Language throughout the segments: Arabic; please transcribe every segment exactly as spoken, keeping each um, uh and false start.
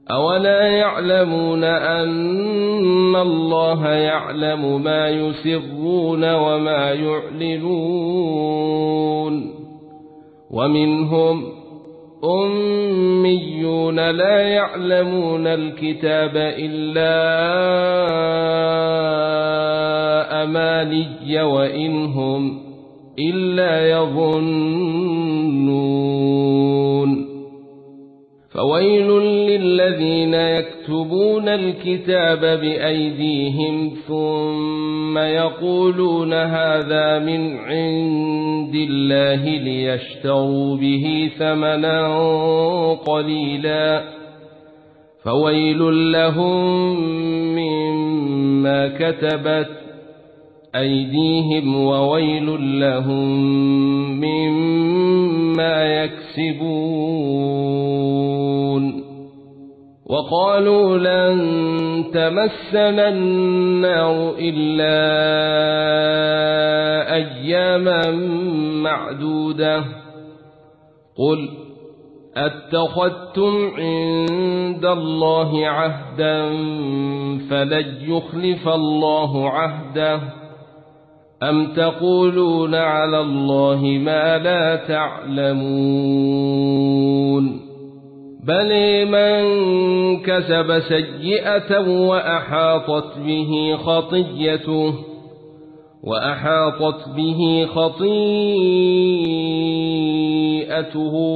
أولا يعلمون أن الله يعلم ما يسرون وما يعلنون ومنهم أميون لا يعلمون الكتاب إلا أماني وإن هم إلا يظنون فويل للذين يكتبون الكتاب بأيديهم ثم يقولون هذا من عند الله ليشتروا به ثمنا قليلا فويل لهم مما كتبت أيديهم وويل لهم مما يكسبون وقالوا لن تمسنا النار إلا أياما معدودة قل أتخذتم عند الله عهدا فلن يخلف الله عهده أم تقولون على الله ما لا تعلمون بل من كسب سيئة وأحاطت به خطيئته وأحاطت به خطيئته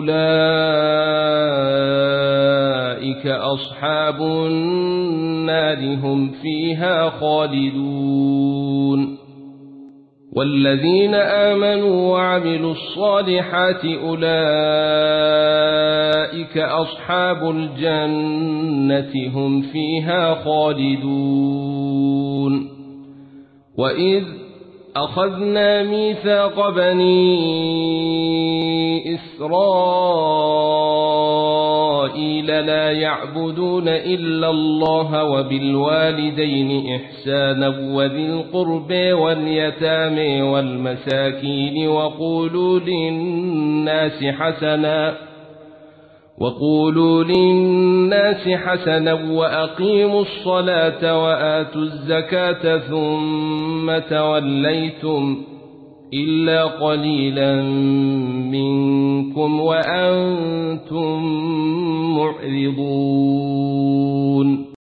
فأولئك أصحاب النار هم فيها خالدون والذين آمنوا وعملوا الصالحات أولئك أصحاب الجنة هم فيها خالدون وإذ أخذنا ميثاق بني إسرائيل لا يعبدون إلا الله وبالوالدين إحسانا وذي القرب واليتامى والمساكين وقولوا للناس حسنا وقولوا للناس حسنا وأقيموا الصلاة وآتوا الزكاة ثم توليتم إلا قليلا منكم وأنتم معرضون